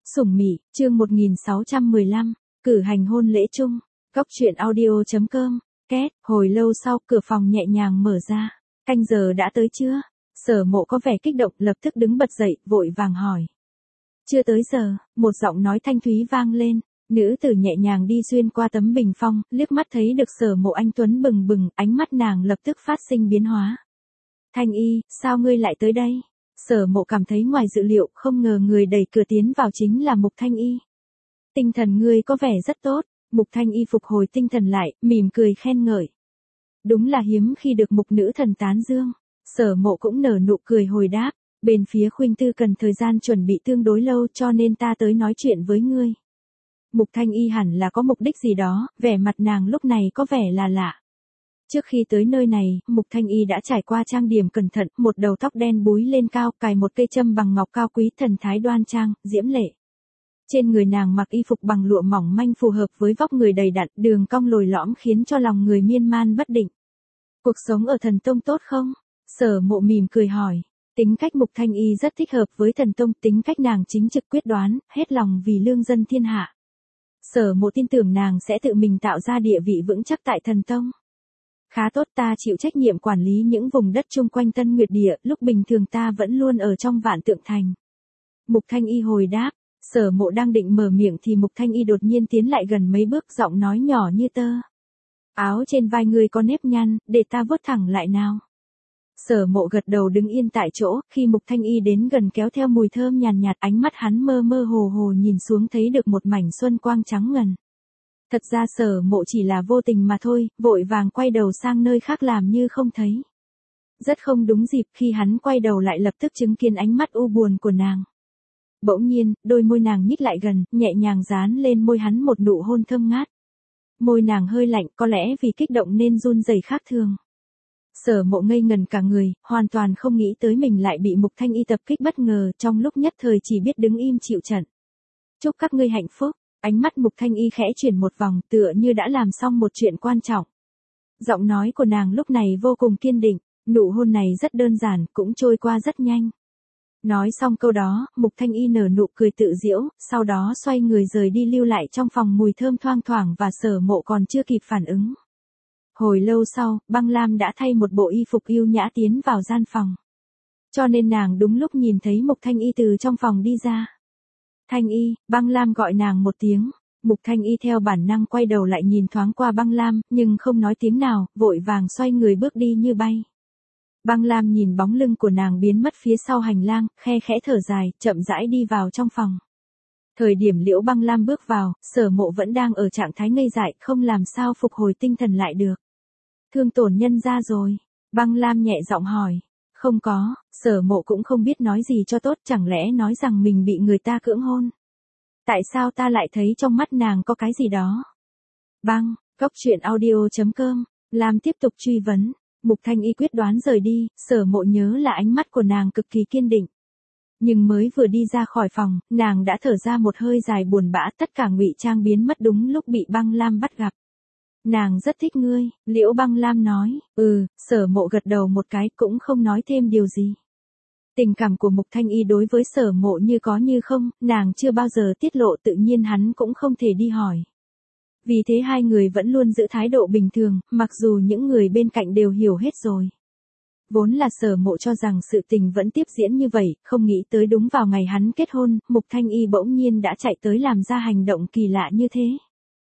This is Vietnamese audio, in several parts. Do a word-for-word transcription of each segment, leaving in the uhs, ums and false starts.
Sủng Mị, chương một nghìn sáu trăm mười lăm, cử hành hôn lễ chung. Cóc truyện audio chấm com. Két, hồi lâu sau, cửa phòng nhẹ nhàng mở ra. Canh giờ đã tới chưa? Sở Mộ có vẻ kích động, lập tức đứng bật dậy, vội vàng hỏi. Chưa tới giờ, một giọng nói thanh thúy vang lên. Nữ tử nhẹ nhàng đi xuyên qua tấm bình phong, liếc mắt thấy được Sở Mộ anh tuấn bừng bừng, ánh mắt nàng lập tức phát sinh biến hóa. Thanh Y, sao ngươi lại tới đây? Sở Mộ cảm thấy ngoài dự liệu, không ngờ người đẩy cửa tiến vào chính là Mục Thanh Y. Tinh thần ngươi có vẻ rất tốt. Mục Thanh Y phục hồi tinh thần lại, mỉm cười khen ngợi. Đúng là hiếm khi được mục nữ thần tán dương. Sở Mộ cũng nở nụ cười hồi đáp, bên phía Khuynh Tư cần thời gian chuẩn bị tương đối lâu cho nên ta tới nói chuyện với ngươi. Mục Thanh Y hẳn là có mục đích gì đó, vẻ mặt nàng lúc này có vẻ là lạ. Trước khi tới nơi này, Mục Thanh Y đã trải qua trang điểm cẩn thận, một đầu tóc đen búi lên cao, cài một cây châm bằng ngọc cao quý, thần thái đoan trang, diễm lệ. Trên người nàng mặc y phục bằng lụa mỏng manh phù hợp với vóc người đầy đặn, đường cong lồi lõm khiến cho lòng người miên man bất định. Cuộc sống ở Thần Tông tốt không? Sở Mộ mỉm cười hỏi. Tính cách Mục Thanh Y rất thích hợp với Thần Tông, tính cách nàng chính trực quyết đoán, hết lòng vì lương dân thiên hạ. Sở Mộ tin tưởng nàng sẽ tự mình tạo ra địa vị vững chắc tại Thần Tông. Khá tốt, ta chịu trách nhiệm quản lý những vùng đất chung quanh Tân Nguyệt Địa, lúc bình thường ta vẫn luôn ở trong Vạn Tượng Thành. Mục Thanh Y hồi đáp. Sở Mộ đang định mở miệng thì Mục Thanh Y đột nhiên tiến lại gần mấy bước, giọng nói nhỏ như tơ. Áo trên vai ngươi có nếp nhăn, để ta vuốt thẳng lại nào. Sở Mộ gật đầu đứng yên tại chỗ, khi Mục Thanh Y đến gần kéo theo mùi thơm nhàn nhạt, ánh mắt hắn mơ mơ hồ hồ nhìn xuống thấy được một mảnh xuân quang trắng ngần. Thật ra Sở Mộ chỉ là vô tình mà thôi, vội vàng quay đầu sang nơi khác làm như không thấy. Rất không đúng dịp khi hắn quay đầu lại lập tức chứng kiến ánh mắt u buồn của nàng. Bỗng nhiên, đôi môi nàng nhích lại gần, nhẹ nhàng dán lên môi hắn một nụ hôn thơm ngát. Môi nàng hơi lạnh, có lẽ vì kích động nên run rẩy khác thường. Sở Mộ ngây ngần cả người, hoàn toàn không nghĩ tới mình lại bị Mục Thanh Y tập kích bất ngờ, trong lúc nhất thời chỉ biết đứng im chịu trận. Chúc các ngươi hạnh phúc. Ánh mắt Mục Thanh Y khẽ chuyển một vòng, tựa như đã làm xong một chuyện quan trọng. Giọng nói của nàng lúc này vô cùng kiên định, nụ hôn này rất đơn giản, cũng trôi qua rất nhanh. Nói xong câu đó, Mục Thanh Y nở nụ cười tự giễu, sau đó xoay người rời đi lưu lại trong phòng mùi thơm thoang thoảng và Sở Mộ còn chưa kịp phản ứng. Hồi lâu sau, Băng Lam đã thay một bộ y phục yêu nhã tiến vào gian phòng. Cho nên nàng đúng lúc nhìn thấy Mục Thanh Y từ trong phòng đi ra. Thanh Y, Băng Lam gọi nàng một tiếng. Mục Thanh Y theo bản năng quay đầu lại nhìn thoáng qua Băng Lam, nhưng không nói tiếng nào, vội vàng xoay người bước đi như bay. Băng Lam nhìn bóng lưng của nàng biến mất phía sau hành lang, khe khẽ thở dài, chậm rãi đi vào trong phòng. Thời điểm Liễu Băng Lam bước vào, Sở Mộ vẫn đang ở trạng thái ngây dại, không làm sao phục hồi tinh thần lại được. Thương tổn nhân ra rồi. Băng Lam nhẹ giọng hỏi. Không có. Sở Mộ cũng không biết nói gì cho tốt, chẳng lẽ nói rằng mình bị người ta cưỡng hôn. Tại sao ta lại thấy trong mắt nàng có cái gì đó? Băng, cóc truyện audio chấm com. Lam tiếp tục truy vấn. Mục Thanh Y quyết đoán rời đi, Sở Mộ nhớ là ánh mắt của nàng cực kỳ kiên định. Nhưng mới vừa đi ra khỏi phòng, nàng đã thở ra một hơi dài buồn bã, tất cả ngụy trang biến mất đúng lúc bị Băng Lam bắt gặp. Nàng rất thích ngươi, Liễu Băng Lam nói. Ừ, Sở Mộ gật đầu một cái, cũng không nói thêm điều gì. Tình cảm của Mục Thanh Y đối với Sở Mộ như có như không, nàng chưa bao giờ tiết lộ, tự nhiên hắn cũng không thể đi hỏi. Vì thế hai người vẫn luôn giữ thái độ bình thường, mặc dù những người bên cạnh đều hiểu hết rồi. Vốn là Sở Mộ cho rằng sự tình vẫn tiếp diễn như vậy, không nghĩ tới đúng vào ngày hắn kết hôn, Mục Thanh Y bỗng nhiên đã chạy tới làm ra hành động kỳ lạ như thế.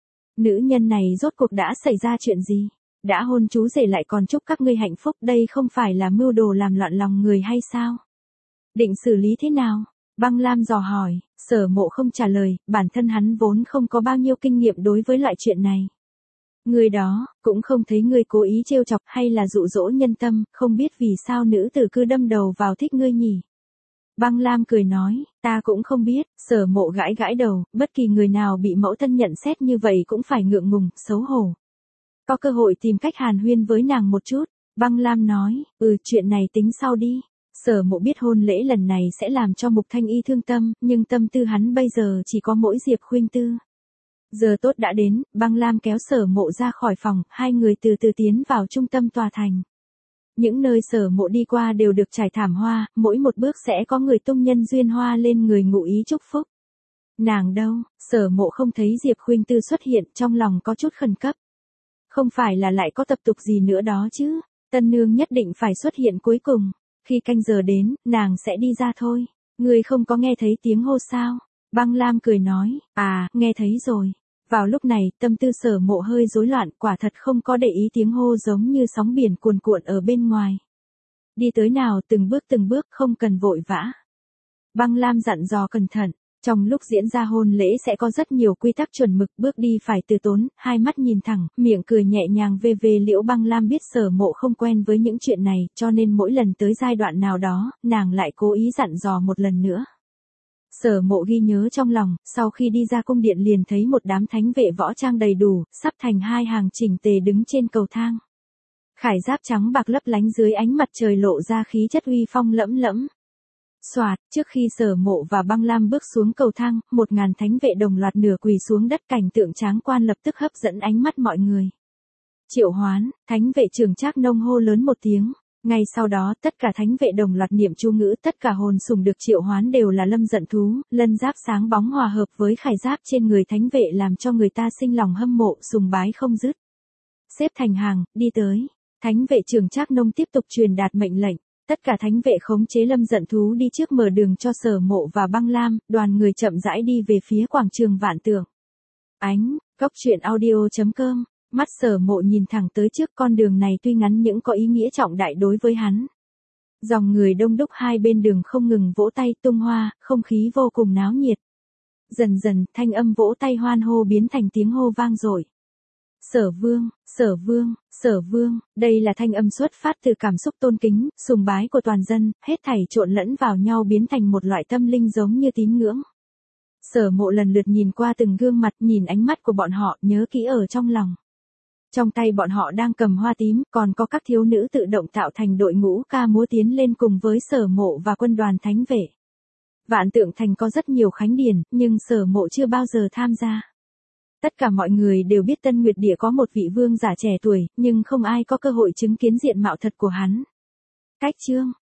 Nữ nhân này rốt cuộc đã xảy ra chuyện gì? Đã hôn chú rể lại còn chúc các ngươi hạnh phúc, đây không phải là mưu đồ làm loạn lòng người hay sao? Định xử lý thế nào? Băng Lam dò hỏi. Sở Mộ không trả lời, bản thân hắn vốn không có bao nhiêu kinh nghiệm đối với loại chuyện này. Người đó, cũng không thấy ngươi cố ý trêu chọc hay là dụ dỗ nhân tâm, không biết vì sao nữ tử cứ đâm đầu vào thích ngươi nhỉ? Băng Lam cười nói, ta cũng không biết. Sở Mộ gãi gãi đầu, bất kỳ người nào bị mẫu thân nhận xét như vậy cũng phải ngượng ngùng, xấu hổ. Có cơ hội tìm cách hàn huyên với nàng một chút. Băng Lam nói, ừ, chuyện này tính sau đi. Sở Mộ biết hôn lễ lần này sẽ làm cho Mục Thanh Y thương tâm, nhưng tâm tư hắn bây giờ chỉ có mỗi Diệp Khuynh Tư. Giờ tốt đã đến, Băng Lam kéo Sở Mộ ra khỏi phòng, hai người từ từ tiến vào trung tâm tòa thành. Những nơi Sở Mộ đi qua đều được trải thảm hoa, mỗi một bước sẽ có người tung nhân duyên hoa lên người ngụ ý chúc phúc. Nàng đâu, Sở Mộ không thấy Diệp Khuynh Tư xuất hiện, trong lòng có chút khẩn cấp. Không phải là lại có tập tục gì nữa đó chứ, tân nương nhất định phải xuất hiện cuối cùng, khi canh giờ đến, nàng sẽ đi ra thôi. Ngươi không có nghe thấy tiếng hô sao? Băng Lam cười nói, à, nghe thấy rồi. Vào lúc này, tâm tư Sở Mộ hơi rối loạn, quả thật không có để ý tiếng hô giống như sóng biển cuồn cuộn ở bên ngoài. Đi tới nào từng bước từng bước không cần vội vã. Băng Lam dặn dò cẩn thận, trong lúc diễn ra hôn lễ sẽ có rất nhiều quy tắc chuẩn mực, bước đi phải từ tốn, hai mắt nhìn thẳng, miệng cười nhẹ nhàng về về Liễu Băng Lam biết Sở Mộ không quen với những chuyện này, cho nên mỗi lần tới giai đoạn nào đó, nàng lại cố ý dặn dò một lần nữa. Sở Mộ ghi nhớ trong lòng, sau khi đi ra cung điện liền thấy một đám thánh vệ võ trang đầy đủ, sắp thành hai hàng chỉnh tề đứng trên cầu thang. Khải giáp trắng bạc lấp lánh dưới ánh mặt trời lộ ra khí chất uy phong lẫm lẫm. Soạt, trước khi Sở Mộ và Băng Lam bước xuống cầu thang, một ngàn thánh vệ đồng loạt nửa quỳ xuống đất, cảnh tượng tráng quan lập tức hấp dẫn ánh mắt mọi người. Triệu hoán, thánh vệ Trường Trác Nông hô lớn một tiếng. Ngay sau đó, tất cả thánh vệ đồng loạt niệm chú ngữ, tất cả hồn sùng được triệu hoán đều là lâm giận thú, lân giáp sáng bóng hòa hợp với khải giáp trên người thánh vệ làm cho người ta sinh lòng hâm mộ, sùng bái không dứt. Xếp thành hàng, đi tới. Thánh vệ Trường Trác Nông tiếp tục truyền đạt mệnh lệnh. Tất cả thánh vệ khống chế lâm giận thú đi trước mở đường cho Sở Mộ và Băng Lam, đoàn người chậm rãi đi về phía quảng trường Vạn Tượng. Ánh, Cốc Truyện Audio chấm com, mắt Sở Mộ nhìn thẳng tới trước, con đường này tuy ngắn nhưng có ý nghĩa trọng đại đối với hắn. Dòng người đông đúc hai bên đường không ngừng vỗ tay tung hoa, không khí vô cùng náo nhiệt. Dần dần, thanh âm vỗ tay hoan hô biến thành tiếng hô vang dội. Sở Vương, Sở Vương, Sở Vương, đây là thanh âm xuất phát từ cảm xúc tôn kính, sùng bái của toàn dân, hết thảy trộn lẫn vào nhau biến thành một loại tâm linh giống như tín ngưỡng. Sở Mộ lần lượt nhìn qua từng gương mặt, nhìn ánh mắt của bọn họ, nhớ kỹ ở trong lòng. Trong tay bọn họ đang cầm hoa tím, còn có các thiếu nữ tự động tạo thành đội ngũ ca múa tiến lên cùng với Sở Mộ và quân đoàn thánh vệ. Vạn Tượng Thành có rất nhiều khánh điển, nhưng Sở Mộ chưa bao giờ tham gia. Tất cả mọi người đều biết Tân Nguyệt Địa có một vị vương giả trẻ tuổi, nhưng không ai có cơ hội chứng kiến diện mạo thật của hắn. Cách chương,